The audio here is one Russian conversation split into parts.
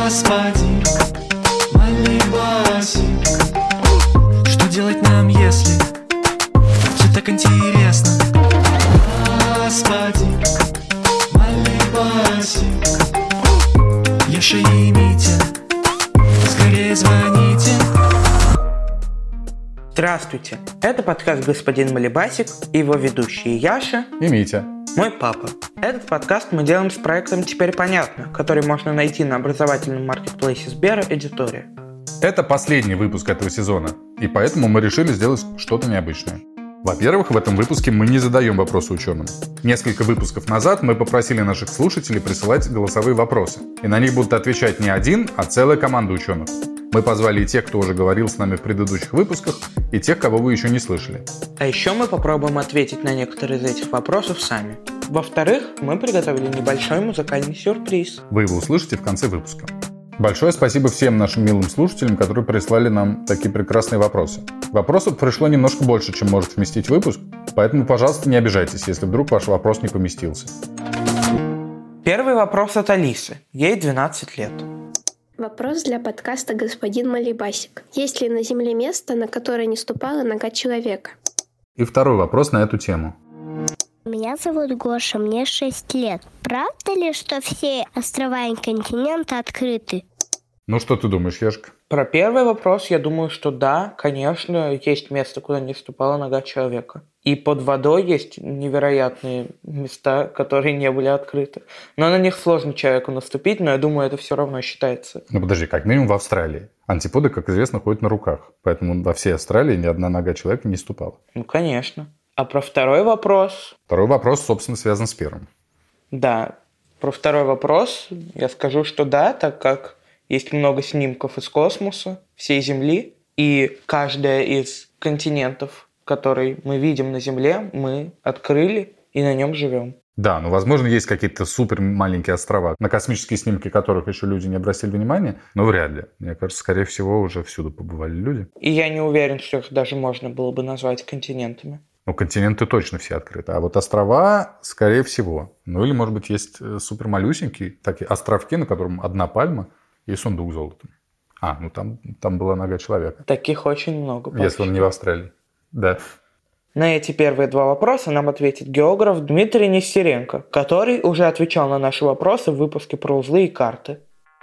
Господин Малибасик, что делать нам, если все так интересно? Господин Малибасик, Яша и Митя, скорее звоните. Здравствуйте, это подкаст «Господин Малибасик» и его ведущие Яша и Митя. Мой папа. Этот подкаст мы делаем с проектом «Теперь понятно», который можно найти на образовательном маркетплейсе Сбера «Эдитория». Это последний выпуск этого сезона, и поэтому мы решили сделать что-то необычное. Во-первых, в этом выпуске мы не задаем вопросы ученым. Несколько выпусков назад мы попросили наших слушателей присылать голосовые вопросы, и на них будут отвечать не один, а целая команда ученых. Мы позвали и тех, кто уже говорил с нами в предыдущих выпусках, и тех, кого вы еще не слышали. А еще мы попробуем ответить на некоторые из этих вопросов сами. Во-вторых, мы приготовили небольшой музыкальный сюрприз. Вы его услышите в конце выпуска. Большое спасибо всем нашим милым слушателям, которые прислали нам такие прекрасные вопросы. Вопросов пришло немножко больше, чем может вместить выпуск, поэтому, пожалуйста, не обижайтесь, если вдруг ваш вопрос не поместился. Первый вопрос от Алисы. Ей 12 лет. Вопрос для подкаста «Господин Малибасик». Есть ли на Земле место, на которое не ступала нога человека? И второй вопрос на эту тему. Меня зовут Гоша, мне 6 лет. Правда ли, что все острова и континенты открыты? Ну что ты думаешь, Яшка? Про первый вопрос я думаю, что да, конечно, есть место, куда не ступала нога человека. И под водой есть невероятные места, которые не были открыты. Но на них сложно человеку наступить, но я думаю, это все равно считается. Ну подожди, как минимум в Австралии. Антиподы, как известно, ходят на руках. Поэтому во всей Австралии ни одна нога человека не ступала. Ну, конечно. А про второй вопрос? Второй вопрос, собственно, связан с первым. Да, про второй вопрос я скажу, что да, так как есть много снимков из космоса, всей Земли, и каждая из континентов, который мы видим на Земле, мы открыли и на нем живем. Да, но, возможно, есть какие-то супер маленькие острова, на космические снимки которых еще люди не обратили внимания, но вряд ли. Мне кажется, скорее всего, уже всюду побывали люди. И я не уверен, что их даже можно было бы назвать континентами. Ну, континенты точно все открыты, а вот острова, скорее всего. Ну, или, может быть, есть супер малюсенькие такие островки, на котором одна пальма и сундук с золотом. А, ну там была нога человека. Таких очень много. Если он не в Австралии. Да. На эти первые два вопроса нам ответит географ Дмитрий Нестеренко, который уже отвечал на наши вопросы в выпуске про узлы и карты.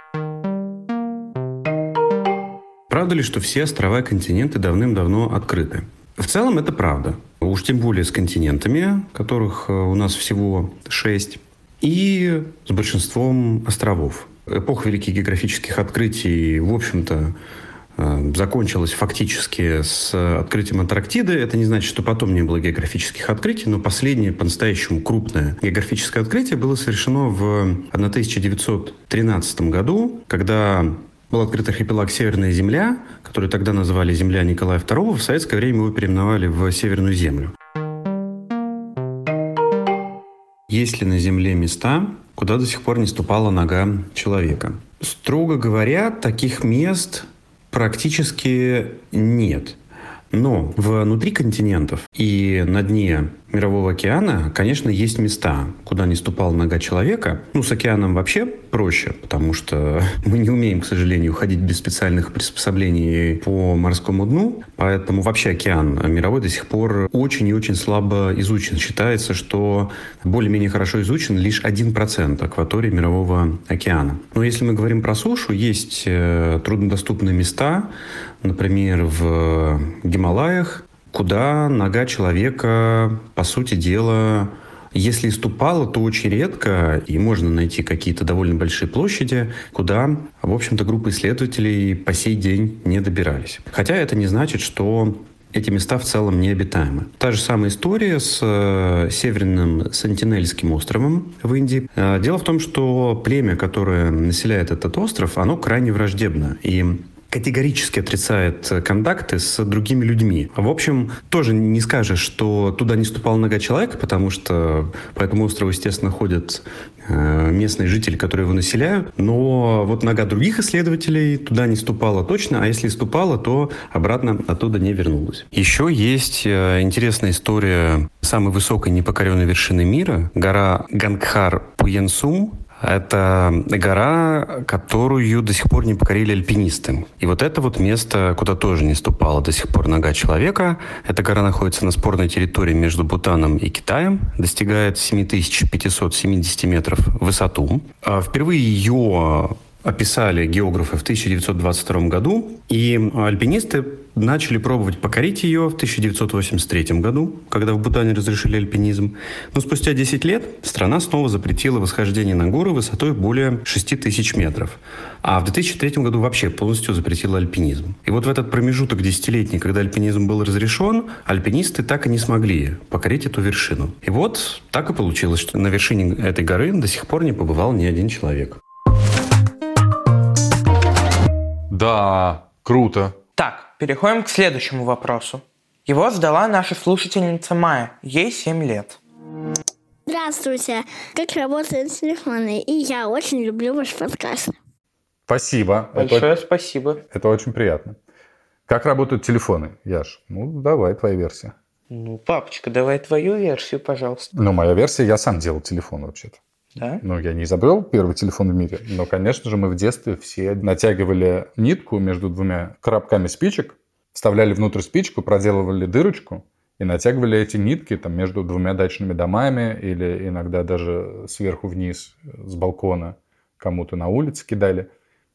Правда ли, что все острова и континенты давным-давно открыты? В целом это правда. Уж тем более с континентами, которых у нас всего 6, и с большинством островов. Эпоха великих географических открытий, в общем-то, закончилась фактически с открытием Антарктиды. Это не значит, что потом не было географических открытий, но последнее по-настоящему крупное географическое открытие было совершено в 1913 году, когда был открыт архипелаг Северная Земля, который тогда называли Земля Николая II. В советское время его переименовали в Северную Землю. Есть ли на Земле места, куда до сих пор не ступала нога человека? Строго говоря, таких мест практически нет. Но внутри континентов и на дне Мирового океана, конечно, есть места, куда не ступала нога человека. Ну, с океаном вообще проще, потому что мы не умеем, к сожалению, ходить без специальных приспособлений по морскому дну. Поэтому вообще океан мировой до сих пор очень и очень слабо изучен. Считается, что более-менее хорошо изучен лишь 1% акватории Мирового океана. Но если мы говорим про сушу, есть труднодоступные места, например, в Гималаях, куда нога человека, по сути дела, если и ступала, то очень редко, и можно найти какие-то довольно большие площади, куда, в общем-то, группы исследователей по сей день не добирались. Хотя это не значит, что эти места в целом необитаемы. Та же самая история с Северным Сентинельским островом в Индии. Дело в том, что племя, которое населяет этот остров, оно крайне враждебно. И категорически отрицает контакты с другими людьми. В общем, тоже не скажешь, что туда не ступала нога человека, потому что по этому острову, естественно, ходят местные жители, которые его населяют. Но вот нога других исследователей туда не ступала точно, а если ступала, то обратно оттуда не вернулась. Еще есть интересная история самой высокой непокоренной вершины мира, гора Гангхар-Пуенсум. Это гора, которую до сих пор не покорили альпинисты. И вот это вот место, куда тоже не ступала до сих пор нога человека. Эта гора находится на спорной территории между Бутаном и Китаем, достигает 7570 метров в высоту. Впервые ее описали географы в 1922 году, и альпинисты начали пробовать покорить ее в 1983 году, когда в Бутане разрешили альпинизм. Но спустя 10 лет страна снова запретила восхождение на горы высотой более 6000 метров. А в 2003 году вообще полностью запретила альпинизм. И вот в этот промежуток десятилетний, когда альпинизм был разрешен, альпинисты так и не смогли покорить эту вершину. И вот так и получилось, что на вершине этой горы до сих пор не побывал ни один человек. Да, круто. Так, переходим к следующему вопросу. Его задала наша слушательница Майя. Ей 7 лет. Здравствуйте. Как работают телефоны? И я очень люблю ваш подкаст. Спасибо. Большое спасибо. Это очень приятно. Как работают телефоны, Яш? Ну, давай, твоя версия. Ну, папочка, давай твою версию, пожалуйста. Ну, моя версия, я сам делал телефон вообще-то. Да? Ну, я не изобрел первый телефон в мире, но, конечно же, мы в детстве все натягивали нитку между двумя коробками спичек, вставляли внутрь спичку, проделывали дырочку и натягивали эти нитки там, между двумя дачными домами или иногда даже сверху вниз с балкона кому-то на улице кидали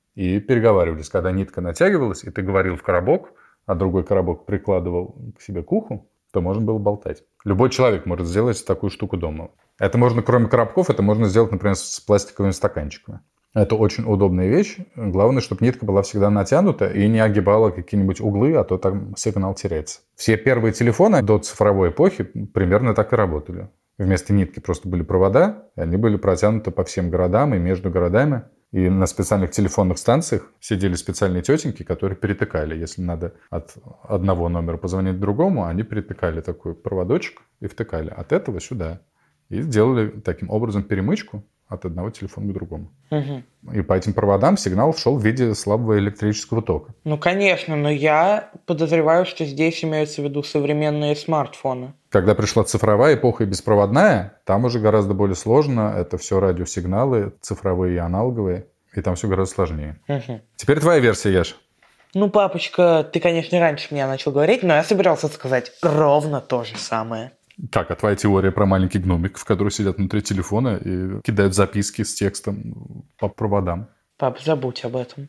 и переговаривались. Когда нитка натягивалась, и ты говорил в коробок, а другой коробок прикладывал к себе к уху, то можно было болтать. Любой человек может сделать такую штуку дома. Это можно, кроме коробков, это можно сделать, например, с пластиковыми стаканчиками. Это очень удобная вещь. Главное, чтобы нитка была всегда натянута и не огибала какие-нибудь углы, а то там сигнал теряется. Все первые телефоны до цифровой эпохи примерно так и работали. Вместо нитки просто были провода, и они были протянуты по всем городам и между городами. И на специальных телефонных станциях сидели специальные тетеньки, которые перетыкали. Если надо от одного номера позвонить другому, они перетыкали такой проводочек и втыкали от этого сюда. И сделали таким образом перемычку от одного телефона к другому. Угу. И по этим проводам сигнал шел в виде слабого электрического тока. Ну, конечно, но я подозреваю, что здесь имеются в виду современные смартфоны. Когда пришла цифровая эпоха и беспроводная, там уже гораздо более сложно. Это все радиосигналы, цифровые и аналоговые. И там все гораздо сложнее. Угу. Теперь твоя версия, Яш. Ну, папочка, ты, конечно, раньше меня начал говорить, но я собирался сказать ровно то же самое. Как, а твоя теория про маленьких гномиков, которые сидят внутри телефона и кидают записки с текстом по проводам? Пап, забудь об этом.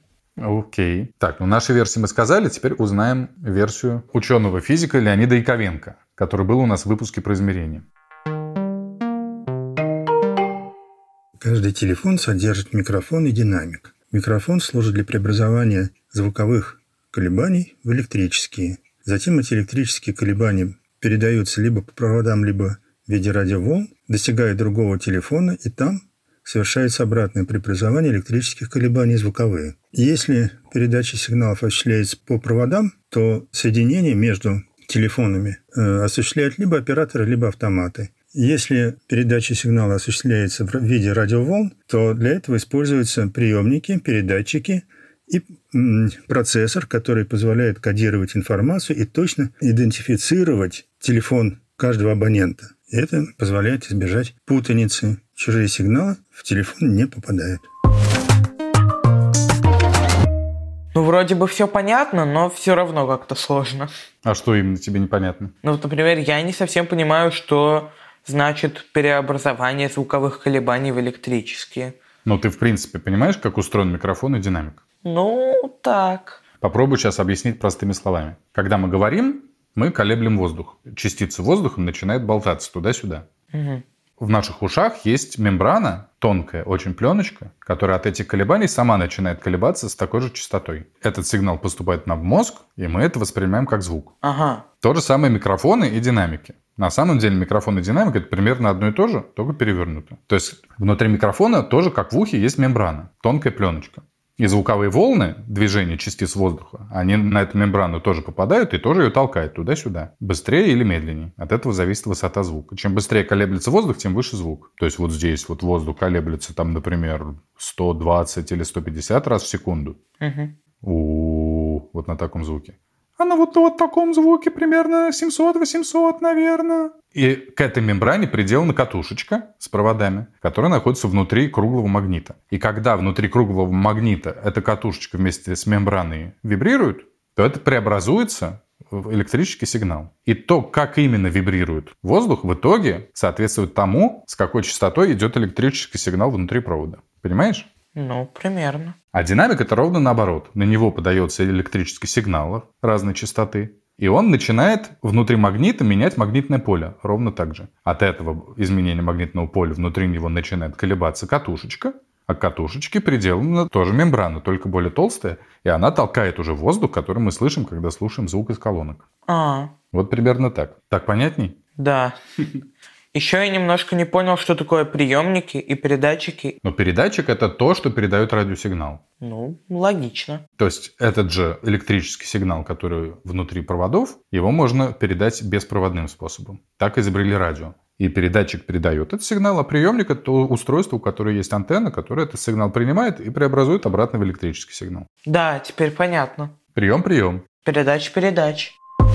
Окей. Так, ну наши версии мы сказали, теперь узнаем версию ученого-физика Леонида Яковенко, который был у нас в выпуске про измерения. Каждый телефон содержит микрофон и динамик. Микрофон служит для преобразования звуковых колебаний в электрические. Затем эти электрические колебания передаются либо по проводам, либо в виде радиоволн, достигают другого телефона, и там совершается обратное преобразование электрических колебаний звуковые. Если передача сигналов осуществляется по проводам, то соединение между телефонами осуществляют либо операторы, либо автоматы. Если передача сигнала осуществляется в виде радиоволн, то для этого используются приемники, передатчики и процессор, который позволяет кодировать информацию и точно идентифицировать телефон каждого абонента. И это позволяет избежать путаницы. Чужие сигналы в телефон не попадают. Ну, вроде бы все понятно, но все равно как-то сложно. А что именно тебе непонятно? Ну, вот, например, я не совсем понимаю, что значит преобразование звуковых колебаний в электрические. Ну, ты, в принципе, понимаешь, как устроен микрофон и динамик? Ну, так. Попробуй сейчас объяснить простыми словами. Когда мы говорим, мы колеблем воздух. Частицы воздуха начинают болтаться туда-сюда. Угу. В наших ушах есть мембрана, тонкая, очень пленочка, которая от этих колебаний сама начинает колебаться с такой же частотой. Этот сигнал поступает нам в мозг, и мы это воспринимаем как звук. Ага. То же самое микрофоны и динамики. На самом деле микрофон и динамика – это примерно одно и то же, только перевернуто. То есть внутри микрофона тоже, как в ухе, есть мембрана, тонкая пленочка. И звуковые волны, движения частиц воздуха, они на эту мембрану тоже попадают и тоже ее толкают туда-сюда. Быстрее или медленнее. От этого зависит высота звука. Чем быстрее колеблется воздух, тем выше звук. То есть вот здесь вот воздух колеблется, там, например, 120 или 150 раз в секунду. Угу. Вот на таком звуке. она вот в таком звуке примерно 700-800, наверное. И к этой мембране приделана катушечка с проводами, которая находится внутри круглого магнита. И когда внутри круглого магнита эта катушечка вместе с мембраной вибрирует, то это преобразуется в электрический сигнал. И то, как именно вибрирует воздух, в итоге соответствует тому, с какой частотой идет электрический сигнал внутри провода. Понимаешь? Ну, примерно. А динамик — это ровно наоборот. На него подается электрический сигнал разной частоты, и он начинает внутри магнита менять магнитное поле. Ровно так же. От этого изменения магнитного поля внутри него начинает колебаться катушечка, а к катушечке приделана тоже мембрана, только более толстая, и она толкает уже воздух, который мы слышим, когда слушаем звук из колонок. Вот примерно так. Так понятней? Да. Еще я немножко не понял, что такое приемники и передатчики. Но передатчик — это то, что передает радиосигнал. Ну, логично. То есть этот же электрический сигнал, который внутри проводов, его можно передать беспроводным способом. Так изобрели радио. И передатчик передает этот сигнал, а приемник — это то устройство, у которого есть антенна, которое этот сигнал принимает и преобразует обратно в электрический сигнал. Да, теперь понятно. Прием. Передач.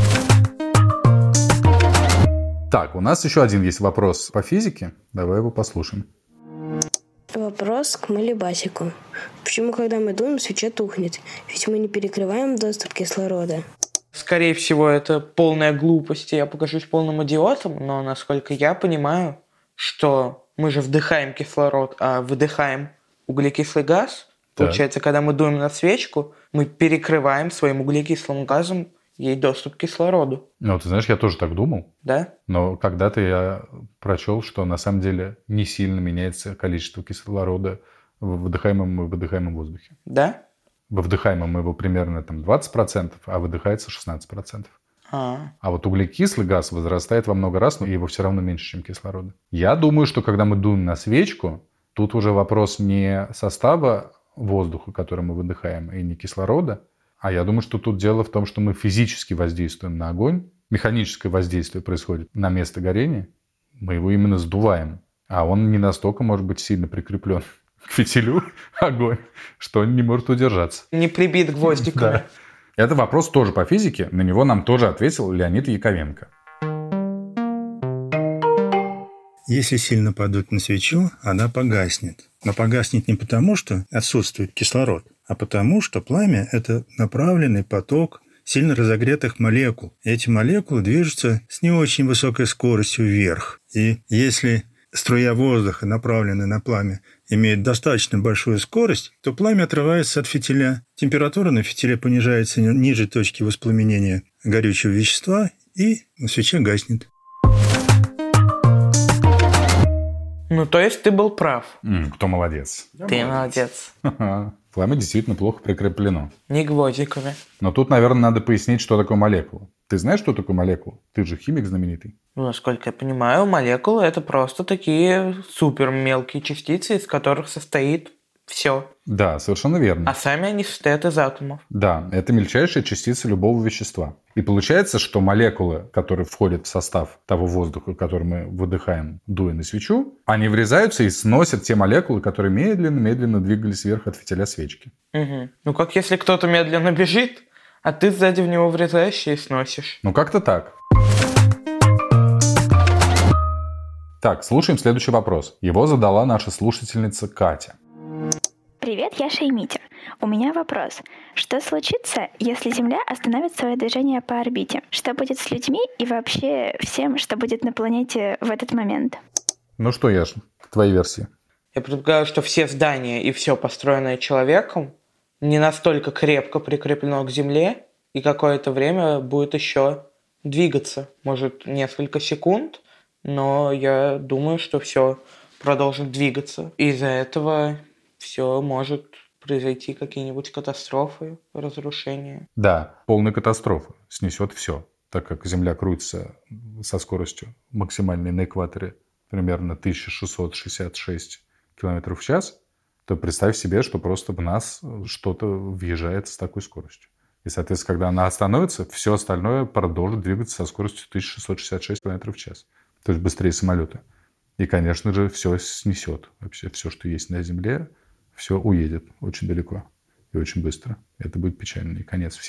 Так, у нас еще один есть вопрос по физике. Давай его послушаем. Вопрос к Малибасику. Почему, когда мы дуем, свеча тухнет? Ведь мы не перекрываем доступ кислорода. Скорее всего, это полная глупость, и я покажусь полным идиотом, но, насколько я понимаю, что мы же вдыхаем кислород, а выдыхаем углекислый газ. Так. Получается, когда мы дуем на свечку, мы перекрываем своим углекислым газом ей доступ к кислороду. Ну, ты знаешь, я тоже так думал. Да? Но когда-то я прочел, что на самом деле не сильно меняется количество кислорода в вдыхаемом и выдыхаемом воздухе. Да? Во вдыхаемом его примерно 20%, а выдыхается 16%. А вот углекислый газ возрастает во много раз, но его все равно меньше, чем кислорода. Я думаю, что когда мы дуем на свечку, тут уже вопрос не состава воздуха, который мы выдыхаем, и не кислорода, а я думаю, что тут дело в том, что мы физически воздействуем на огонь, механическое воздействие происходит на место горения, мы его именно сдуваем, а он не настолько может быть сильно прикреплен к фитилю, огонь, что он не может удержаться. Не прибит гвоздиками. Да. Это вопрос тоже по физике, на него нам тоже ответил Леонид Яковенко. Если сильно подуть на свечу, она погаснет. Но погаснет не потому, что отсутствует кислород, а потому, что пламя – это направленный поток сильно разогретых молекул. Эти молекулы движутся с не очень высокой скоростью вверх. И если струя воздуха, направленная на пламя, имеет достаточно большую скорость, то пламя отрывается от фитиля. Температура на фитиле понижается ниже точки воспламенения горючего вещества, и свеча гаснет. Ну, то есть ты был прав. Кто молодец? Ты молодец. Пламя действительно плохо прикреплено. Не гвоздиками. Но тут, наверное, надо пояснить, что такое молекула. Ты знаешь, что такое молекула? Ты же химик знаменитый. Ну, насколько я понимаю, молекулы – это просто такие супер мелкие частицы, из которых состоит все. Да, совершенно верно. А сами они состоят из атомов. Да, это мельчайшие частицы любого вещества. И получается, что молекулы, которые входят в состав того воздуха, который мы выдыхаем, дуя на свечу, они врезаются и сносят те молекулы, которые медленно-медленно двигались вверх от фитиля свечки. Угу. Ну, как если кто-то медленно бежит, а ты сзади в него врезаешься и сносишь. Ну, как-то так. Так, слушаем следующий вопрос. Его задала наша слушательница Катя. Привет, я Шеймитер. У меня вопрос. Что случится, если Земля остановит свое движение по орбите? Что будет с людьми и вообще всем, что будет на планете в этот момент? Ну что, Яш, к твоей версии? Я предполагаю, что все здания и все построенное человеком не настолько крепко прикреплено к Земле, и какое-то время будет еще двигаться. Может, несколько секунд, но я думаю, что все продолжит двигаться. Из-за этого все может произойти какие-нибудь катастрофы, разрушения. Да, полная катастрофа. Снесет все. Так как Земля крутится со скоростью максимальной на экваторе примерно 1666 км в час, то представь себе, что просто в нас что-то въезжает с такой скоростью. И, соответственно, когда она остановится, все остальное продолжит двигаться со скоростью 1666 км в час. То есть быстрее самолета. И, конечно же, все снесет. Вообще все, что есть на Земле, все уедет очень далеко и очень быстро. Это будет печальный конец всему.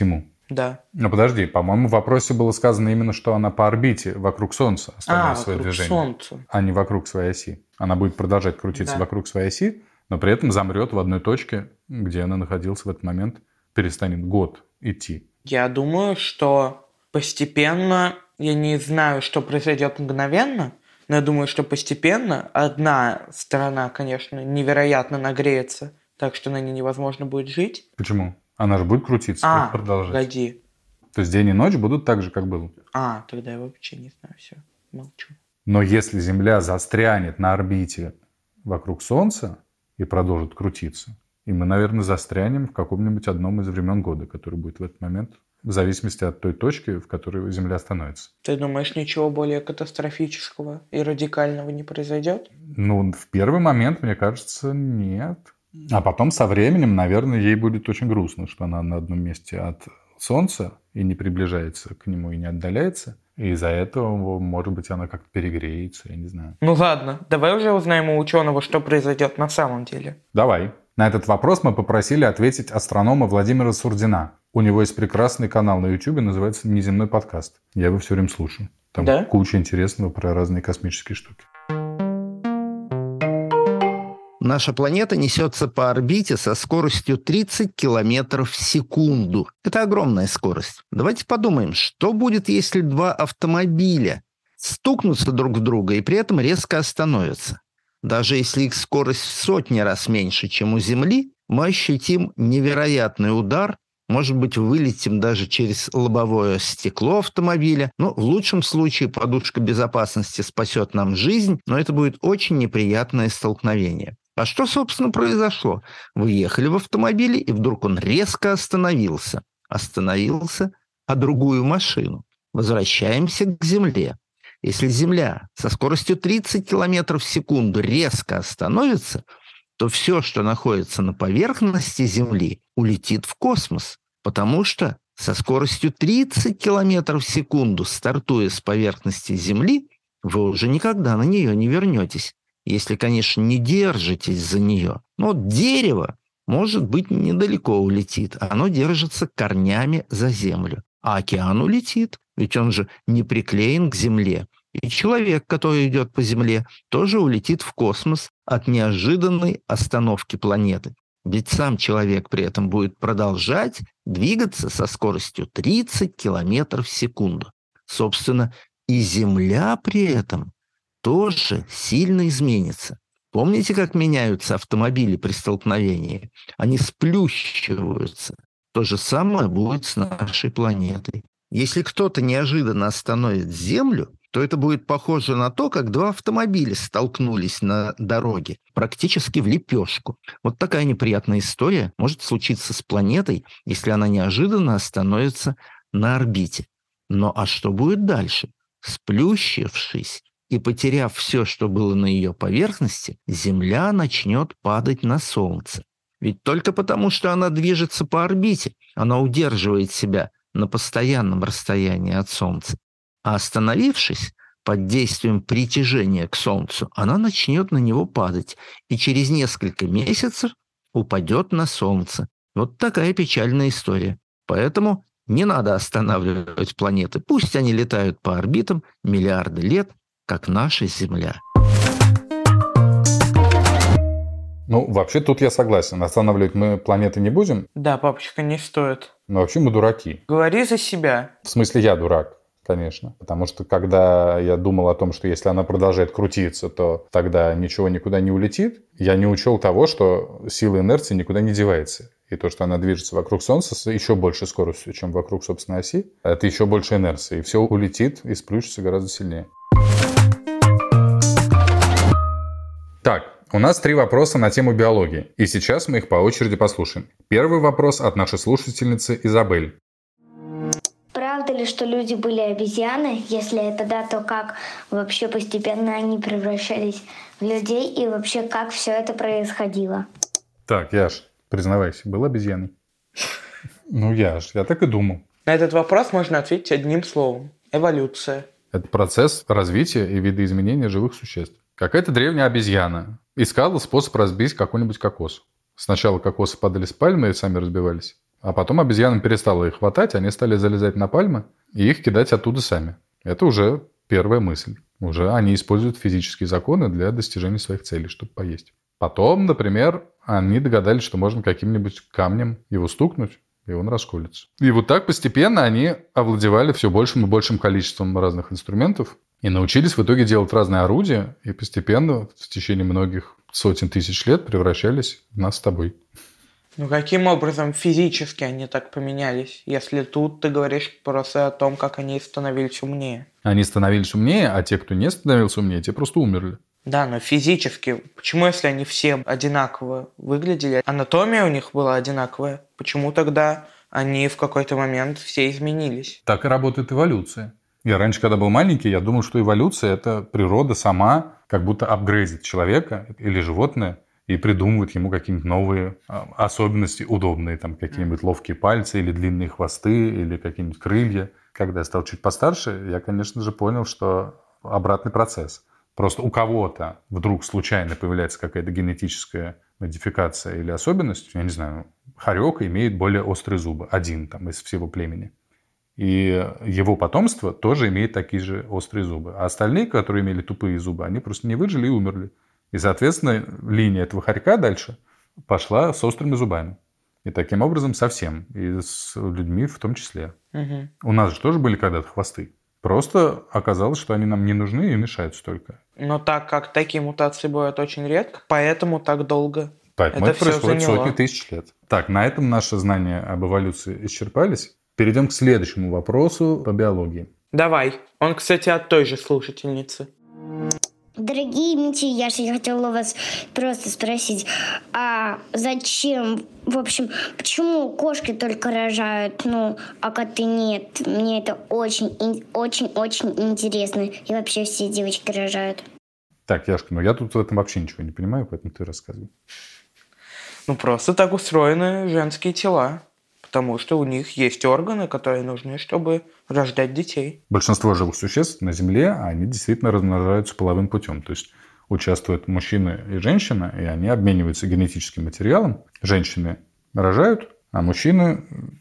Да. Ну, подожди, по-моему, в вопросе было сказано именно, что она по орбите вокруг Солнца остановит свое движение. Солнца. А не вокруг своей оси. Она будет продолжать крутиться вокруг своей оси, но при этом замрет в одной точке, где она находилась в этот момент, перестанет год идти. Я думаю, что постепенно, я не знаю, что произойдет мгновенно, но я думаю, что постепенно одна сторона, конечно, невероятно нагреется, так что на ней невозможно будет жить. Почему? Она же будет крутиться, продолжать. Погоди. То есть день и ночь будут так же, как было. Тогда я вообще не знаю, все, молчу. Но если Земля застрянет на орбите вокруг Солнца и продолжит крутиться, и мы, наверное, застрянем в каком-нибудь одном из времен года, который будет в этот момент, в зависимости от той точки, в которой Земля становится. Ты думаешь, ничего более катастрофического и радикального не произойдет? Ну, в первый момент, мне кажется, нет. А потом со временем, наверное, ей будет очень грустно, что она на одном месте от Солнца и не приближается к нему, и не отдаляется. И из-за этого, может быть, она как-то перегреется, я не знаю. Ну ладно, давай уже узнаем у ученого, что произойдет на самом деле. Давай. На этот вопрос мы попросили ответить астронома Владимира Сурдина. У него есть прекрасный канал на YouTube, называется «Неземной подкаст». Я его все время слушаю. Там куча интересного про разные космические штуки. Наша планета несется по орбите со скоростью 30 километров в секунду. Это огромная скорость. Давайте подумаем, что будет, если два автомобиля стукнутся друг в друга и при этом резко остановятся. Даже если их скорость в сотни раз меньше, чем у Земли, мы ощутим невероятный удар, может быть, вылетим даже через лобовое стекло автомобиля. Ну, в лучшем случае подушка безопасности спасет нам жизнь, но это будет очень неприятное столкновение. А что, собственно, произошло? Вы ехали в автомобиле, и вдруг он резко остановился. Остановился, а другую машину. Возвращаемся к Земле. Если Земля со скоростью 30 км в секунду резко остановится, то все, что находится на поверхности Земли, улетит в космос. Потому что со скоростью 30 км в секунду, стартуя с поверхности Земли, вы уже никогда на нее не вернетесь. Если, конечно, не держитесь за нее. Но дерево, может быть, недалеко улетит. Оно держится корнями за землю. А океан улетит, ведь он же не приклеен к земле. И человек, который идет по земле, тоже улетит в космос от неожиданной остановки планеты. Ведь сам человек при этом будет продолжать двигаться со скоростью 30 км в секунду. Собственно, и Земля при этом тоже сильно изменится. Помните, как меняются автомобили при столкновении? Они сплющиваются. То же самое будет с нашей планетой. Если кто-то неожиданно остановит Землю, то это будет похоже на то, как два автомобиля столкнулись на дороге, практически в лепешку. Вот такая неприятная история может случиться с планетой, если она неожиданно остановится на орбите. Но а что будет дальше? Сплющившись и потеряв все, что было на ее поверхности, Земля начнет падать на Солнце. Ведь только потому, что она движется по орбите, она удерживает себя на постоянном расстоянии от Солнца. А остановившись под действием притяжения к Солнцу, она начнет на него падать и через несколько месяцев упадет на Солнце. Вот такая печальная история. Поэтому не надо останавливать планеты. Пусть они летают по орбитам миллиарды лет, как наша Земля. Ну, вообще, тут я согласен. Останавливать мы планеты не будем. Да, папочка, не стоит. Но вообще мы дураки. Говори за себя. В смысле, я дурак, конечно. Потому что, когда я думал о том, что если она продолжает крутиться, то тогда ничего никуда не улетит, я не учел того, что сила инерции никуда не девается. И то, что она движется вокруг Солнца с еще большей скоростью, чем вокруг собственной оси, это еще больше инерции. И все улетит и сплющится гораздо сильнее. Так, у нас 3 вопроса на тему биологии, и сейчас мы их по очереди послушаем. Первый вопрос от нашей слушательницы Изабель. Правда ли, что люди были обезьяны? Если это да, то как вообще постепенно они превращались в людей и вообще как все это происходило? Так, Яш, признавайся, был обезьяной? Ну, Яш, я так и думал. На этот вопрос можно ответить одним словом. Эволюция. Это процесс развития и видоизменения живых существ. Какая-то древняя обезьяна искала способ разбить какой-нибудь кокос. Сначала кокосы падали с пальмы и сами разбивались. А потом обезьянам перестало их хватать, они стали залезать на пальмы и их кидать оттуда сами. Это уже первая мысль. Уже они используют физические законы для достижения своих целей, чтобы поесть. Потом, например, они догадались, что можно каким-нибудь камнем его стукнуть, и он расколется. И вот так постепенно они овладевали все большим и большим количеством разных инструментов и научились в итоге делать разные орудия, и постепенно в течение многих сотен тысяч лет превращались в нас с тобой. Ну, каким образом физически они так поменялись, если тут ты говоришь просто о том, как они становились умнее? Они становились умнее, а те, кто не становился умнее, те просто умерли. Да, но физически. Почему, если они все одинаково выглядели, анатомия у них была одинаковая, почему тогда они в какой-то момент все изменились? Так и работает эволюция. Я раньше, когда был маленький, я думал, что эволюция – это природа сама как будто апгрейдит человека или животное, и придумывают ему какие-нибудь новые особенности удобные, там какие-нибудь ловкие пальцы или длинные хвосты, или какие-нибудь крылья. Когда я стал чуть постарше, я, конечно же, понял, что обратный процесс. Просто у кого-то вдруг случайно появляется какая-то генетическая модификация или особенность, я не знаю, хорек имеет более острые зубы, один там из всего племени. И его потомство тоже имеет такие же острые зубы. А остальные, которые имели тупые зубы, они просто не выжили и умерли. И, соответственно, линия этого хорька дальше пошла с острыми зубами. И таким образом со всем. И с людьми в том числе. Угу. У нас же тоже были когда-то хвосты. Просто оказалось, что они нам не нужны и мешают столько. Но так как такие мутации бывают очень редко, поэтому так долго Поэтому это происходит сотни тысяч лет. Так, на этом наши знания об эволюции исчерпались. Перейдем к следующему вопросу по биологии. Давай. Он, кстати, от той же слушательницы. Дорогие Митя и Яша, я хотела вас просто спросить, а зачем, в общем, почему кошки только рожают, а коты нет? Мне это очень-очень-очень интересно. И вообще все девочки рожают. Так, Яшка, я тут в этом вообще ничего не понимаю, поэтому ты рассказывай. Просто так устроены женские тела. Потому что у них есть органы, которые нужны, чтобы рождать детей. Большинство живых существ на Земле, они действительно размножаются половым путем. То есть участвуют мужчина и женщина, и они обмениваются генетическим материалом. Женщины рожают, а мужчины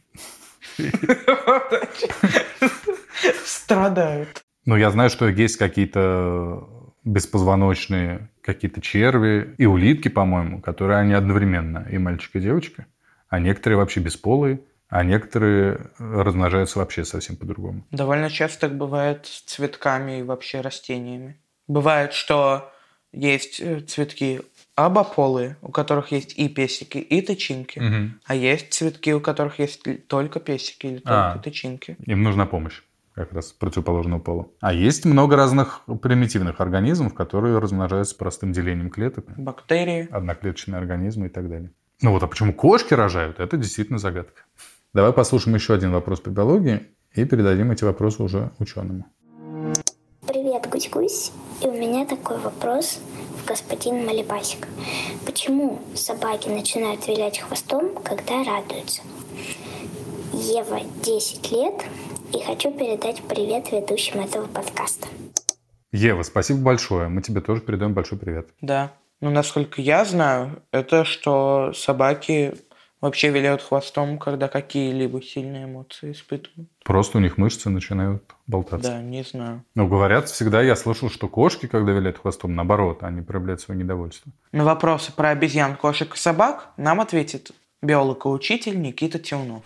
страдают. Я знаю, что есть какие-то беспозвоночные, какие-то черви и улитки, по-моему, которые они одновременно, и мальчик, и девочка. А некоторые вообще бесполые, а некоторые размножаются вообще совсем по-другому. Довольно часто так бывает с цветками и вообще растениями. Бывает, что есть цветки обополые, у которых есть и песики, и тычинки. Угу. А есть цветки, у которых есть только песики или только тычинки. Им нужна помощь как раз противоположного пола. А есть много разных примитивных организмов, которые размножаются простым делением клеток. Бактерии. Одноклеточные организмы и так далее. А почему кошки рожают, это действительно загадка. Давай послушаем еще один вопрос по биологии и передадим эти вопросы уже ученым. Привет, гусь-гусь. И у меня такой вопрос в господин Малибасик. Почему собаки начинают вилять хвостом, когда радуются? Ева, 10 лет, и хочу передать привет ведущим этого подкаста. Ева, спасибо большое. Мы тебе тоже передаем большой привет. Да. Насколько я знаю, это что собаки вообще виляют хвостом, когда какие-либо сильные эмоции испытывают. Просто у них мышцы начинают болтаться. Да, не знаю. Говорят всегда, я слышал, что кошки, когда виляют хвостом, наоборот, они проявляют свое недовольство. На вопросы про обезьян, кошек и собак нам ответит биолог и учитель Никита Темнов.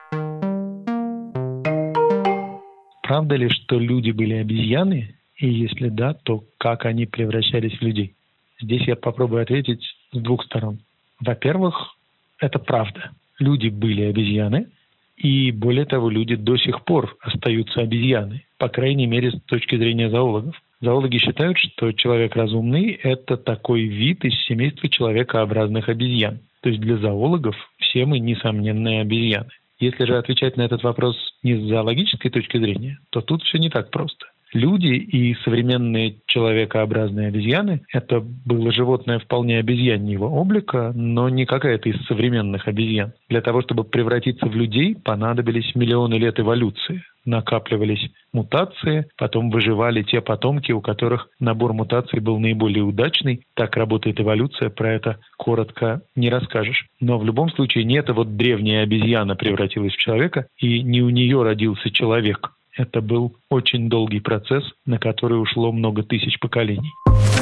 Правда ли, что люди были обезьяны? И если да, то как они превращались в людей? Здесь я попробую ответить с двух сторон. Во-первых, это правда. Люди были обезьяны, и более того, люди до сих пор остаются обезьяны, по крайней мере, с точки зрения зоологов. Зоологи считают, что человек разумный – это такой вид из семейства человекообразных обезьян. То есть для зоологов все мы несомненные обезьяны. Если же отвечать на этот вопрос не с зоологической точки зрения, то тут все не так просто. Люди и современные человекообразные обезьяны – это было животное вполне обезьяньего облика, но не какая-то из современных обезьян. Для того, чтобы превратиться в людей, понадобились миллионы лет эволюции. Накапливались мутации, потом выживали те потомки, у которых набор мутаций был наиболее удачный. Так работает эволюция, про это коротко не расскажешь. Но в любом случае не эта вот древняя обезьяна превратилась в человека, и не у нее родился человек. Это был очень долгий процесс, на который ушло много тысяч поколений.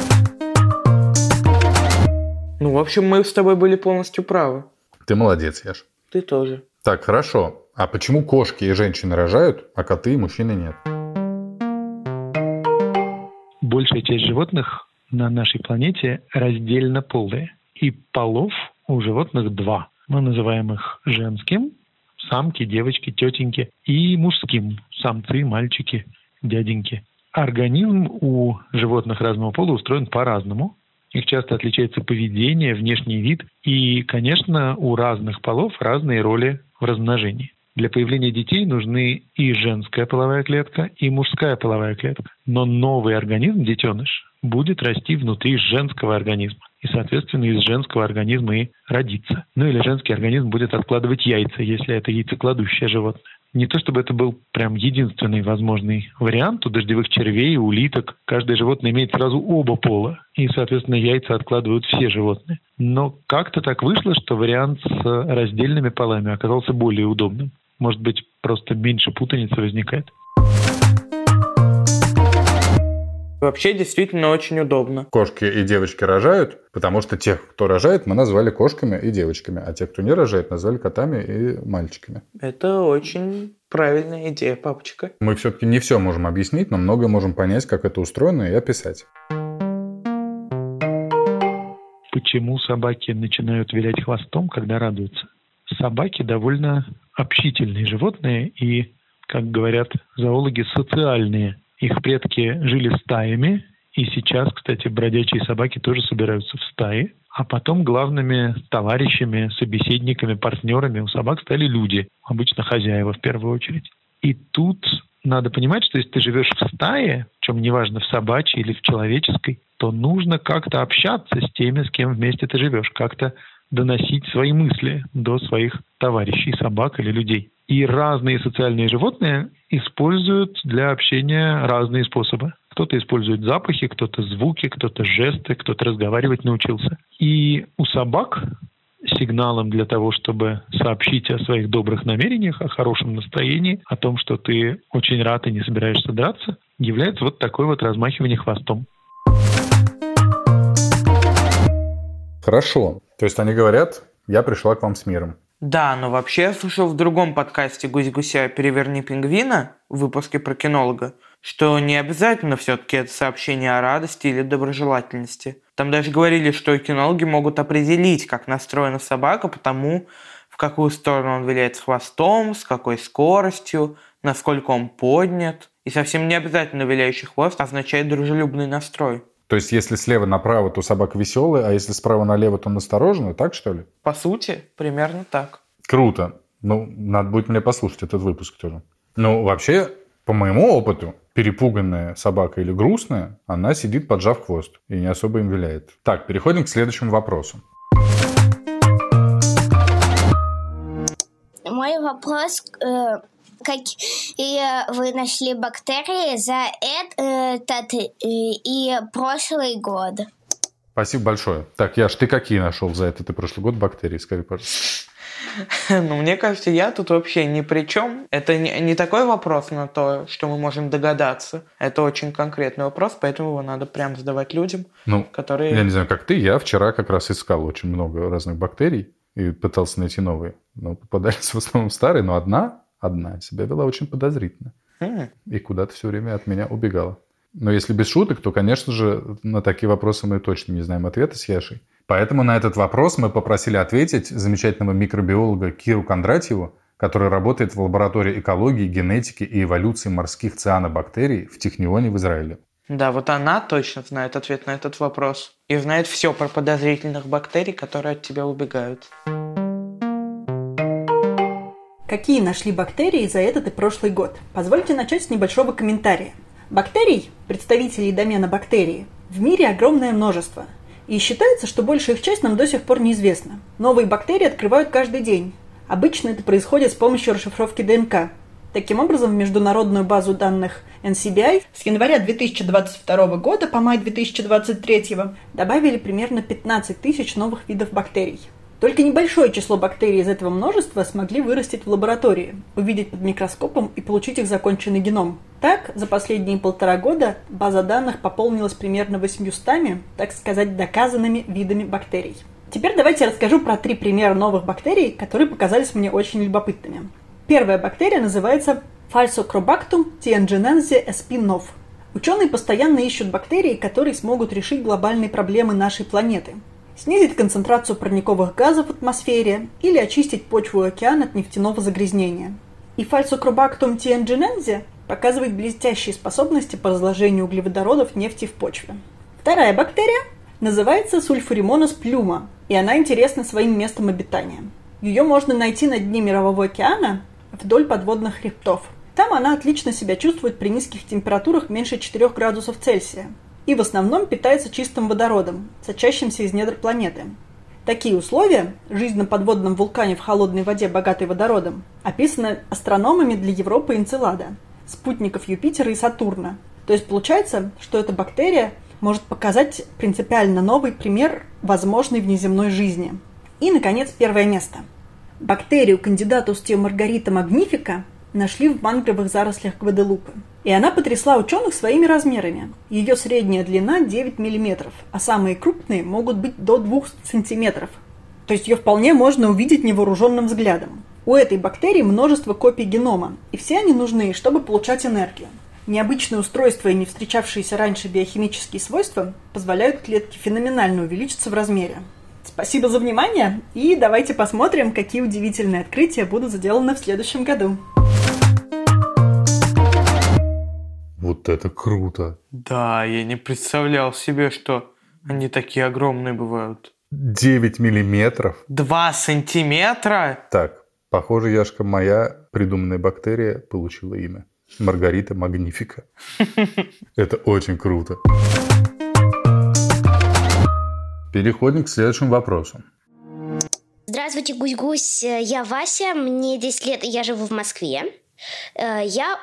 Ну, в общем, мы с тобой были полностью правы. Ты молодец, Яш. Ты тоже. Так, хорошо. А почему кошки и женщины рожают, а коты и мужчины нет? Большая часть животных на нашей планете раздельно полые. И полов у животных два. Мы называем их женским, самки, девочки, тетеньки, и мужским, самцы, мальчики, дяденьки. Организм у животных разного пола устроен по-разному. Их часто отличается поведение, внешний вид. И, конечно, у разных полов разные роли в размножении. Для появления детей нужны и женская половая клетка, и мужская половая клетка. Но новый организм, детеныш, будет расти внутри женского организма. И, соответственно, из женского организма и родиться. Ну или женский организм будет откладывать яйца, если это яйцекладущее животное. Не то чтобы это был прям единственный возможный вариант. У дождевых червей, у улиток каждое животное имеет сразу оба пола. И, соответственно, яйца откладывают все животные. Но как-то так вышло, что вариант с раздельными полами оказался более удобным. Может быть, просто меньше путаницы возникает. Вообще, действительно очень удобно. Кошки и девочки рожают, потому что тех, кто рожает, мы назвали кошками и девочками, а тех, кто не рожает, назвали котами и мальчиками. Это очень правильная идея, папочка. Мы все-таки не все можем объяснить, но многое можем понять, как это устроено, и описать. Почему собаки начинают вилять хвостом, когда радуются? Собаки довольно общительные животные и, как говорят зоологи, социальные. Их предки жили стаями, и сейчас, кстати, бродячие собаки тоже собираются в стаи. А потом главными товарищами, собеседниками, партнерами у собак стали люди, обычно хозяева в первую очередь. И тут надо понимать, что если ты живешь в стае, причем неважно, в собачьей или в человеческой, то нужно как-то общаться с теми, с кем вместе ты живешь, как-то доносить свои мысли до своих товарищей, собак или людей. И разные социальные животные используют для общения разные способы. Кто-то использует запахи, кто-то звуки, кто-то жесты, кто-то разговаривать научился. И у собак сигналом для того, чтобы сообщить о своих добрых намерениях, о хорошем настроении, о том, что ты очень рад и не собираешься драться, является вот такое вот размахивание хвостом. Хорошо. То есть они говорят, я пришла к вам с миром. Да, но вообще я слышал в другом подкасте «Гусь-гуся, переверни пингвина» в выпуске про кинолога, что не обязательно все-таки это сообщение о радости или доброжелательности. Там даже говорили, что кинологи могут определить, как настроена собака, потому в какую сторону он виляет с хвостом, с какой скоростью, насколько он поднят. И совсем не обязательно виляющий хвост означает дружелюбный настрой. То есть, если слева направо, то собака веселая, а если справа налево, то настороженная, так что ли? По сути, примерно так. Круто. Ну, надо будет мне послушать этот выпуск тоже. Ну, вообще, по моему опыту, перепуганная собака или грустная, она сидит, поджав хвост, и не особо им виляет. Так, переходим к следующему вопросу. Мой вопрос... Какие вы нашли бактерии за этот и прошлый год? Спасибо большое. Так, Яш, ты какие нашел за этот и прошлый год бактерии? Скажи, пожалуйста. Ну, мне кажется, я тут вообще ни при чем. Это не такой вопрос на то, что мы можем догадаться. Это очень конкретный вопрос, поэтому его надо прям задавать людям, которые... Я не знаю, как ты, я вчера как раз искал очень много разных бактерий и пытался найти новые. Но попадались в основном старые, но одна себя вела очень подозрительно. И куда-то все время от меня убегала. Но если без шуток, то, конечно же, на такие вопросы мы точно не знаем ответа с Яшей. Поэтому на этот вопрос мы попросили ответить замечательного микробиолога Киру Кондратьеву, который работает в лаборатории экологии, генетики и эволюции морских цианобактерий в Технионе в Израиле. Да, вот она точно знает ответ на этот вопрос. И знает все про подозрительных бактерий, которые от тебя убегают. Какие нашли бактерии за этот и прошлый год? Позвольте начать с небольшого комментария. Бактерий, представителей домена бактерии, в мире огромное множество. И считается, что большая их часть нам до сих пор неизвестна. Новые бактерии открывают каждый день. Обычно это происходит с помощью расшифровки ДНК. Таким образом, в международную базу данных NCBI с января 2022 года по май 2023 добавили примерно 15 тысяч новых видов бактерий. Только небольшое число бактерий из этого множества смогли вырастить в лаборатории, увидеть под микроскопом и получить их законченный геном. Так, за последние 1,5 года база данных пополнилась примерно 800, так сказать, доказанными видами бактерий. Теперь давайте я расскажу про 3 примера новых бактерий, которые показались мне очень любопытными. Первая бактерия называется Phalsokrobactum tianjinense sp. Ученые постоянно ищут бактерии, которые смогут решить глобальные проблемы нашей планеты. Снизить концентрацию парниковых газов в атмосфере или очистить почву и океан от нефтяного загрязнения. И Phalsokrobactum tianjinense показывает блестящие способности по разложению углеводородов нефти в почве. Вторая бактерия называется Sulfurimonnus pluma, и она интересна своим местом обитания. Ее можно найти на дне Мирового океана вдоль подводных хребтов. Там она отлично себя чувствует при низких температурах меньше 4 градусов Цельсия и в основном питается чистым водородом, сочащимся из недр планеты. Такие условия, жизнь на подводном вулкане в холодной воде, богатой водородом, описаны астрономами для Европы и Энцелада, спутников Юпитера и Сатурна. То есть получается, что эта бактерия может показать принципиально новый пример возможной внеземной жизни. И, наконец, первое место. Бактерию Candidus margarita magnifica нашли в мангровых зарослях Гваделупы. И она потрясла ученых своими размерами. Ее средняя длина 9 мм, а самые крупные могут быть до 2 см. То есть ее вполне можно увидеть невооруженным взглядом. У этой бактерии множество копий генома, и все они нужны, чтобы получать энергию. Необычные устройства и не встречавшиеся раньше биохимические свойства позволяют клетке феноменально увеличиться в размере. Спасибо за внимание, и давайте посмотрим, какие удивительные открытия будут сделаны в следующем году. Вот это круто! Да, я не представлял себе, что они такие огромные бывают. 9 миллиметров? 2 сантиметра? Так, похоже, Яшка, моя придуманная бактерия получила имя. Маргарита Магнифика. Это очень круто. Переходим к следующему вопросу. Здравствуйте, Гусь-Гусь. Я Вася, мне 10 лет, и я живу в Москве. Я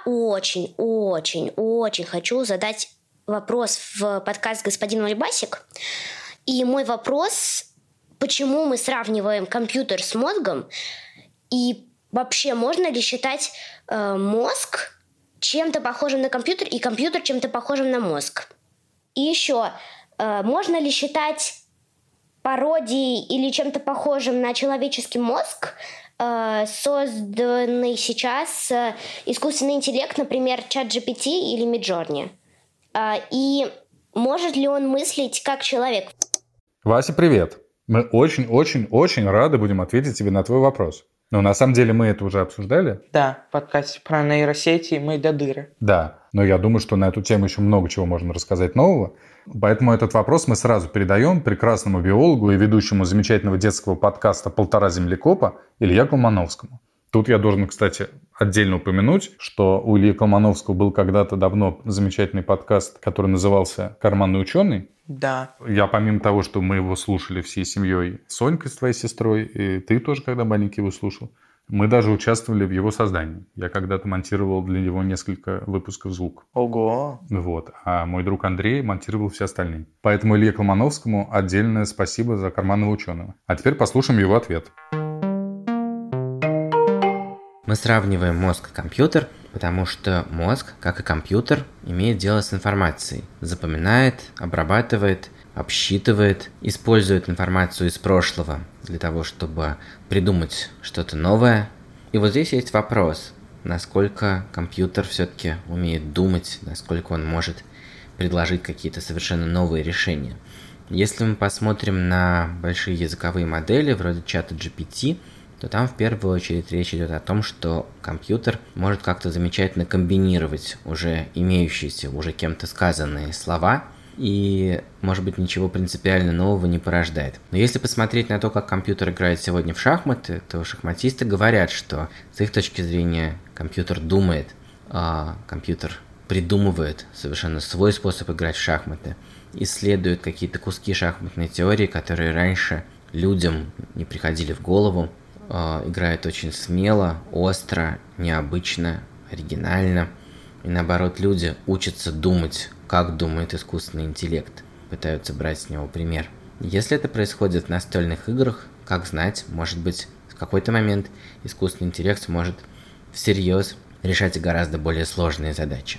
очень хочу задать вопрос в подкаст «Господин Малибасик». И мой вопрос: почему мы сравниваем компьютер с мозгом? И вообще, можно ли считать мозг чем-то похожим на компьютер и компьютер чем-то похожим на мозг? И еще, можно ли считать пародией или чем-то похожим на человеческий мозг созданный сейчас искусственный интеллект, например, ChatGPT или Midjourney? И может ли он мыслить как человек? Вася, привет! Мы очень рады будем ответить тебе на твой вопрос. Но на самом деле мы это уже обсуждали. Да, в подкасте про нейросети мы до дыры. Да, но я думаю, что на эту тему еще много чего можно рассказать нового. Поэтому этот вопрос мы сразу передаем прекрасному биологу и ведущему замечательного детского подкаста «Полтора землекопа» Илье Колмановскому. Тут я должен, кстати, отдельно упомянуть, что у Ильи Колмановского был когда-то давно замечательный подкаст, который назывался «Карманный ученый». Да. Я, помимо того, что мы его слушали всей семьей, Сонькой, с твоей сестрой, и ты тоже, когда маленький, его слушал, мы даже участвовали в его создании. Я когда-то монтировал для него несколько выпусков звука. Ого! Вот. А мой друг Андрей монтировал все остальные. Поэтому Илье Колмановскому отдельное спасибо за карманного ученого. А теперь послушаем его ответ. Мы сравниваем мозг и компьютер, потому что мозг, как и компьютер, имеет дело с информацией. Запоминает, обрабатывает, обсчитывает, использует информацию из прошлого для того, чтобы придумать что-то новое. И вот здесь есть вопрос, насколько компьютер все-таки умеет думать, насколько он может предложить какие-то совершенно новые решения. Если мы посмотрим на большие языковые модели, вроде чата GPT, то там в первую очередь речь идет о том, что компьютер может как-то замечательно комбинировать уже имеющиеся, уже кем-то сказанные слова, и, может быть, ничего принципиально нового не порождает. Но если посмотреть на то, как компьютер играет сегодня в шахматы, то шахматисты говорят, что с их точки зрения компьютер думает, компьютер придумывает совершенно свой способ играть в шахматы, исследует какие-то куски шахматной теории, которые раньше людям не приходили в голову, играет очень смело, остро, необычно, оригинально. И наоборот, люди учатся думать, как думает искусственный интеллект, пытаются брать с него пример. Если это происходит в настольных играх, как знать, может быть, в какой-то момент искусственный интеллект сможет всерьез решать гораздо более сложные задачи.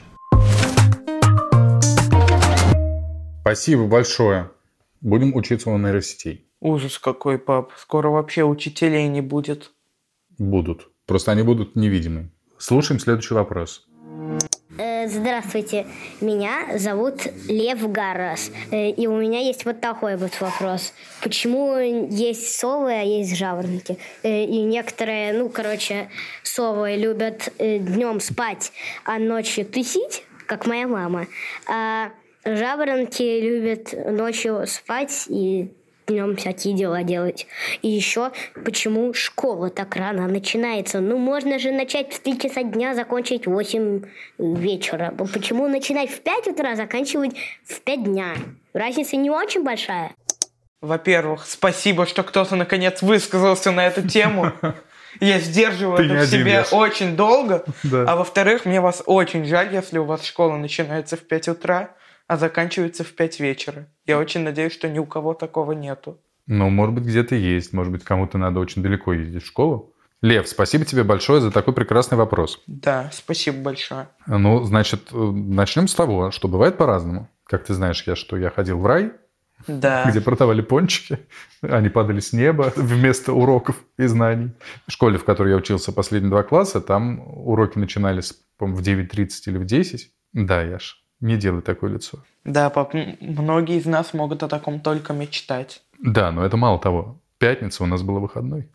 Спасибо большое. Будем учиться у нейросетей. Ужас какой, пап. Скоро вообще учителей не будет. Будут. Просто они будут невидимы. Слушаем следующий вопрос. Здравствуйте, меня зовут Лев Гарас, и у меня есть вот такой вот вопрос. Почему есть совы, а есть жаворонки? И некоторые, совы любят днем спать, а ночью тусить, как моя мама. А жаворонки любят ночью спать и днем всякие дела делать. И еще, почему школа так рано начинается? Можно же начать в 3 часа дня, закончить в 8 вечера. Почему начинать в 5 утра, заканчивать в 5 дня? Разница не очень большая. Во-первых, спасибо, что кто-то наконец высказался на эту тему. Я сдерживаю это в себе очень долго. А во-вторых, мне вас очень жаль, если у вас школа начинается в 5 утра, а заканчивается в 5 вечера. Я очень надеюсь, что ни у кого такого нету. Может быть, где-то есть. Может быть, кому-то надо очень далеко ездить в школу. Лев, спасибо тебе большое за такой прекрасный вопрос. Да, спасибо большое. Значит, начнем с того, что бывает по-разному. Как ты знаешь, я ходил в рай, да, где продавали пончики. Они падали с неба вместо уроков и знаний. В школе, в которой я учился последние 2 класса, там уроки начинались, по-моему, в 9:30 или в 10. Да, Яш. Не делай такое лицо. Да, пап, многие из нас могут о таком только мечтать. Да, но это мало того. Пятница у нас была выходной.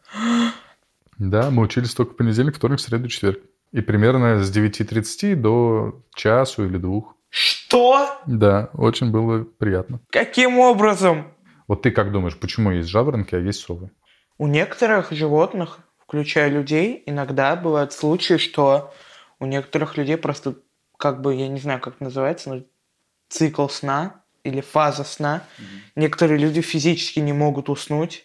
Да, мы учились только понедельник, вторник, среду, четверг. И примерно с 9:30 до часу или 2. Что? Да, очень было приятно. Каким образом? Вот ты как думаешь, почему есть жаворонки, а есть совы? У некоторых животных, включая людей, иногда бывают случаи, что у некоторых людей просто... я не знаю, как это называется, но цикл сна или фаза сна. Некоторые люди физически не могут уснуть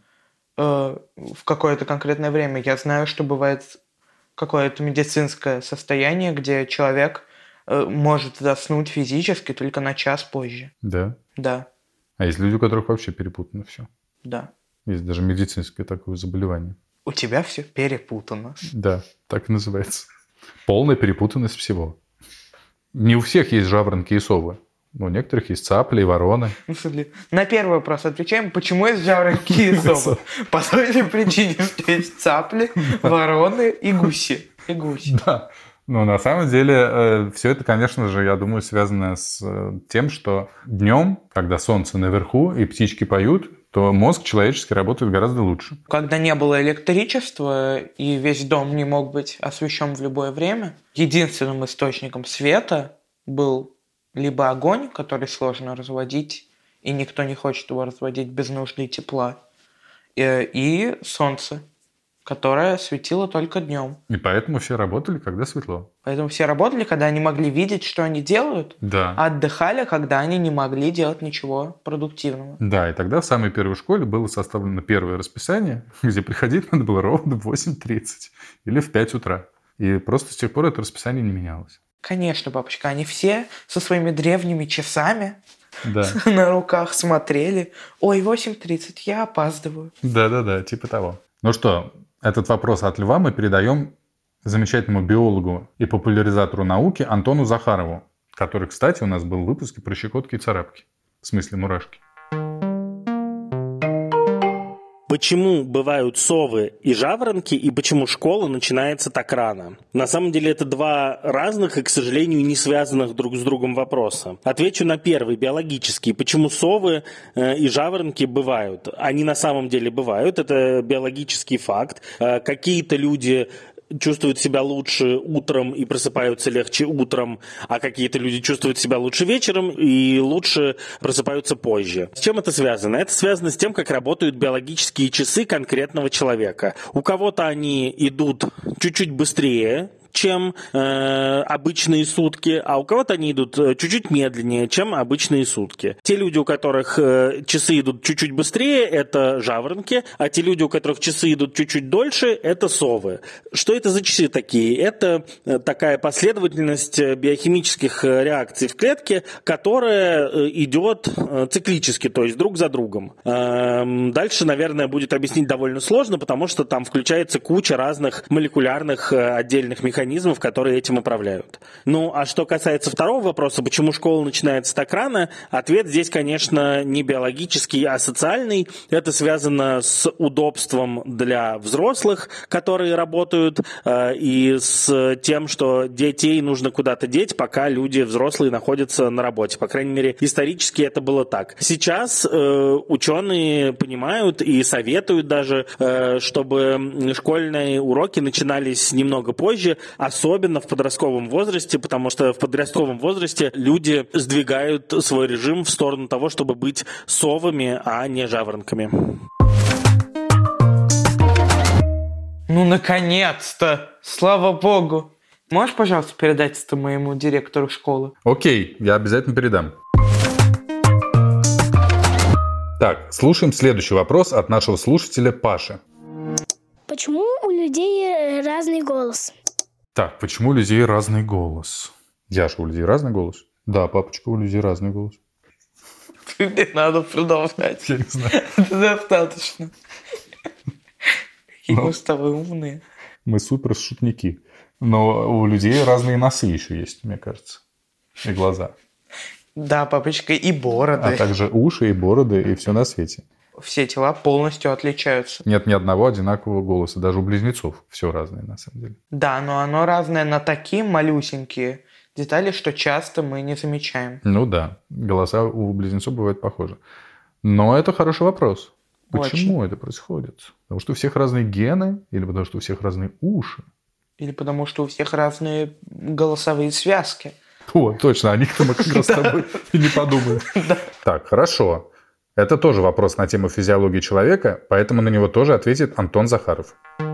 в какое-то конкретное время. Я знаю, что бывает какое-то медицинское состояние, где человек может заснуть физически только на час позже. Да? Да. А есть люди, у которых вообще перепутано все. Да. Есть даже медицинское такое заболевание. У тебя все перепутано. Да, так и называется. Полная перепутанность всего. Не у всех есть жаворонки и совы. У некоторых есть цапли и вороны. На первый вопрос отвечаем, почему есть жаворонки и совы. По той же причине, что есть цапли, вороны и гуси. Да. На самом деле, все это, конечно же, я думаю, связано с тем, что днем, когда солнце наверху и птички поют, то мозг человеческий работает гораздо лучше. Когда не было электричества и весь дом не мог быть освещен в любое время, единственным источником света был либо огонь, который сложно разводить, и никто не хочет его разводить без нужды и тепла, и солнце, которое светило только днем. И поэтому все работали, когда светло. Поэтому все работали, когда они могли видеть, что они делают, да. А отдыхали, когда они не могли делать ничего продуктивного. Да, и тогда в самой первой школе было составлено первое расписание, где приходить надо было ровно в 8:30 или в 5 утра. И просто с тех пор это расписание не менялось. Конечно, папочка, они все со своими древними часами да. на руках смотрели. Ой, 8:30, я опаздываю. Да, типа того. Ну что, этот вопрос от Льва мы передаем замечательному биологу и популяризатору науки Антону Захарову, который, кстати, у нас был в выпуске про щекотки и царапки. В смысле мурашки. Почему бывают совы и жаворонки, и почему школа начинается так рано? На самом деле это 2 разных и, к сожалению, не связанных друг с другом вопроса. Отвечу на первый, биологический. Почему совы и жаворонки бывают? Они на самом деле бывают, это биологический факт. Какие-то люди чувствуют себя лучше утром и просыпаются легче утром, а какие-то люди чувствуют себя лучше вечером и лучше просыпаются позже. С чем это связано? Это связано с тем, как работают биологические часы конкретного человека. У кого-то они идут чуть-чуть быстрее, чем обычные сутки, а у кого-то они идут чуть-чуть медленнее, чем обычные сутки. Те люди, у которых часы идут чуть-чуть быстрее, это жаворонки, а те люди, у которых часы идут чуть-чуть дольше, это совы. Что это за часы такие? Это такая последовательность биохимических реакций в клетке, которая идет циклически, то есть друг за другом. Дальше, наверное, будет объяснить довольно сложно, потому что там включается куча разных молекулярных отдельных механизмов, которые этим управляют. Ну, а что касается второго вопроса, почему школа начинается так рано, ответ здесь, конечно, не биологический, а социальный. Это связано с удобством для взрослых, которые работают, и с тем, что детей нужно куда-то деть, пока люди взрослые находятся на работе. По крайней мере, исторически это было так. Сейчас ученые понимают и советуют даже, чтобы школьные уроки начинались немного позже, особенно в подростковом возрасте, потому что в подростковом возрасте люди сдвигают свой режим в сторону того, чтобы быть совами, а не жаворонками. Ну, наконец-то! Слава богу! Можешь, пожалуйста, передать это моему директору школы? Окей, я обязательно передам. Так, слушаем следующий вопрос от нашего слушателя Паши. Почему у людей разный голос? Так, почему у людей разный голос? Яша, у людей разный голос? Да, папочка, у людей разный голос. Не надо продолжать. Я не знаю. Это достаточно. Какие мы с тобой умные. Мы супер шутники. Но у людей разные носы еще есть, мне кажется. И глаза. Да, папочка, и бороды. А также уши, и бороды, и все на свете. Все тела полностью отличаются. Нет ни одного одинакового голоса. Даже у близнецов все разное, на самом деле. Да, но оно разное на такие малюсенькие детали, что часто мы не замечаем. Ну да, голоса у близнецов бывают похожи. Но это хороший вопрос. Почему это происходит? Потому что у всех разные гены? Или потому что у всех разные уши? Или потому что у всех разные голосовые связки? О, точно, о них-то мы как раз с тобой и не подумали. Так, хорошо. Это тоже вопрос на тему физиологии человека, поэтому на него тоже ответит Антон Захаров.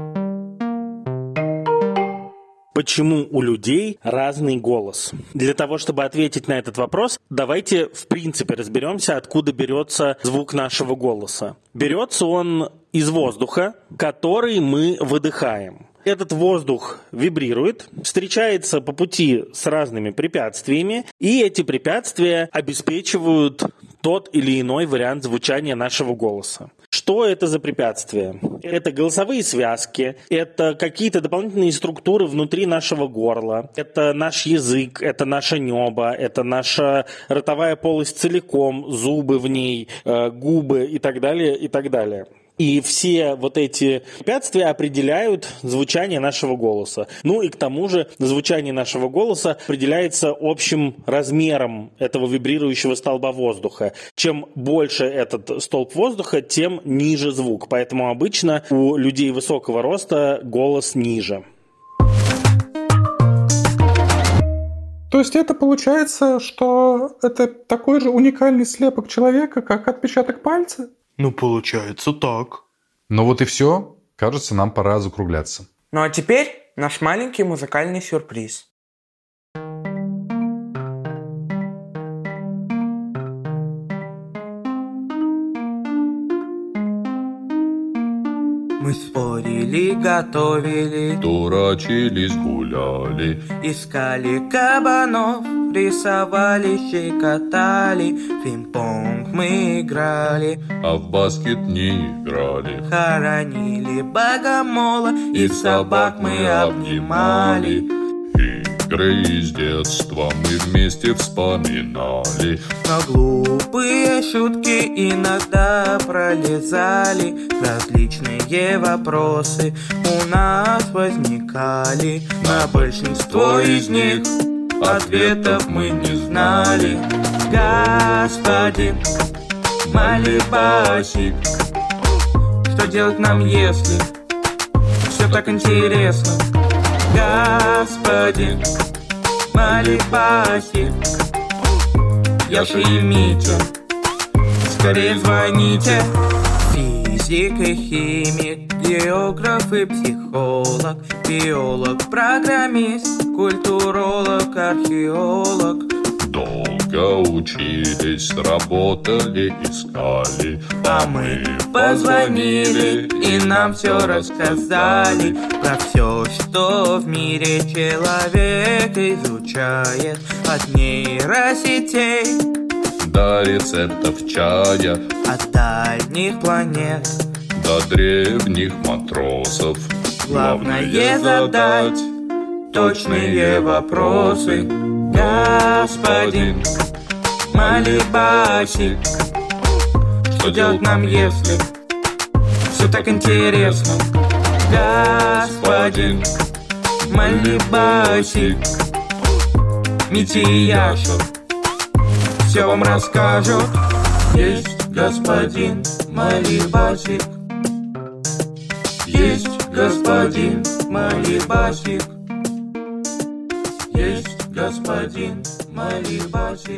Почему у людей разный голос? Для того, чтобы ответить на этот вопрос, давайте в принципе разберемся, откуда берется звук нашего голоса. Берется он из воздуха, который мы выдыхаем. Этот воздух вибрирует, встречается по пути с разными препятствиями, и эти препятствия обеспечивают тот или иной вариант звучания нашего голоса. Что это за препятствия? Это голосовые связки, это какие-то дополнительные структуры внутри нашего горла, это наш язык, это наше небо, это наша ротовая полость целиком, зубы в ней, губы и так далее, и так далее. И все вот эти препятствия определяют звучание нашего голоса. Ну и к тому же звучание нашего голоса определяется общим размером этого вибрирующего столба воздуха. Чем больше этот столб воздуха, тем ниже звук. Поэтому обычно у людей высокого роста голос ниже. То есть это получается, что это такой же уникальный слепок человека, как отпечаток пальца? Ну, получается так. Ну вот и все. Кажется, нам пора закругляться. Ну а теперь наш маленький музыкальный сюрприз. Мы спорили, готовили, дурачились, гуляли, искали кабанов, рисовали, щекотали, в пинг-понг мы играли, а в баскет не играли. Хоронили богомола, и собак мы обнимали. Игры из детства мы вместе вспоминали. Но глупые шутки иногда пролезали, различные вопросы у нас возникали. На большинство из них ответов мы не знали. Господин Малибасик, что делать нам, если все так интересно? Господин Малибасик, Яша и Митя, скорее звоните. Физик и химик, географ и психолог, биолог, программист, культуролог, археолог. Долго учились, работали, искали, а мы позвонили и нам все рассказали про все, что в мире человек изучает, от нейросетей до рецептов чая, от дальних планет до древних матросов. Главное задать точные вопросы. Господин Малибасик, что делать нам, если все так интересно? Господин Малибасик, Митя и Яша все вам расскажут. Есть господин Малибасик, есть господин Малибасик, есть господин Малибасик.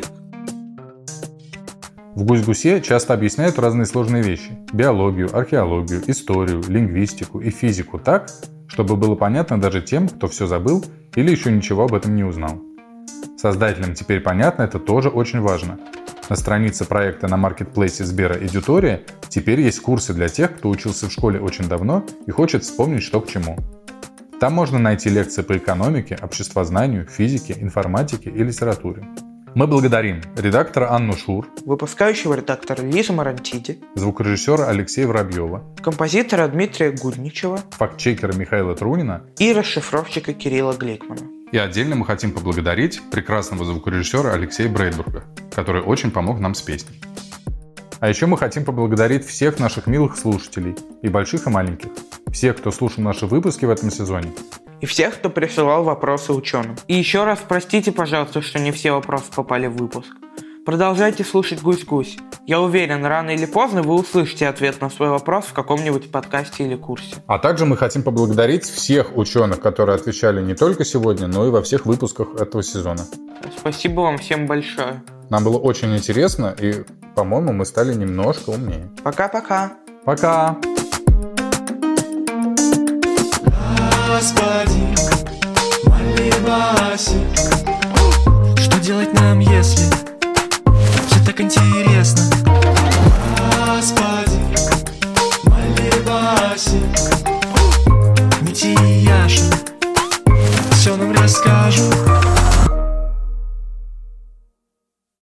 В «Гусь-гусе» часто объясняют разные сложные вещи – биологию, археологию, историю, лингвистику и физику так, чтобы было понятно даже тем, кто все забыл или еще ничего об этом не узнал. Создателям теперь понятно, это тоже очень важно. На странице проекта на маркетплейсе Сбера «Эдютория» теперь есть курсы для тех, кто учился в школе очень давно и хочет вспомнить, что к чему. Там можно найти лекции по экономике, обществознанию, физике, информатике и литературе. Мы благодарим редактора Анну Шур, выпускающего редактора Лизу Марантиди, звукорежиссера Алексея Воробьева, композитора Дмитрия Гудничева, фактчекера Михаила Трунина и расшифровщика Кирилла Гликмана. И отдельно мы хотим поблагодарить прекрасного звукорежиссера Алексея Брейдбурга, который очень помог нам с песней. А еще мы хотим поблагодарить всех наших милых слушателей, и больших, и маленьких, всех, кто слушал наши выпуски в этом сезоне, и всех, кто присылал вопросы ученым. И еще раз простите, пожалуйста, что не все вопросы попали в выпуск. Продолжайте слушать «Гусь-гусь». Я уверен, рано или поздно вы услышите ответ на свой вопрос в каком-нибудь подкасте или курсе. А также мы хотим поблагодарить всех ученых, которые отвечали не только сегодня, но и во всех выпусках этого сезона. Спасибо вам всем большое. Нам было очень интересно, и, по-моему, мы стали немножко умнее. Пока-пока. Пока. Господин Малибасик, что делать нам, если все так интересно? Господин Малибасик, Митя и Яша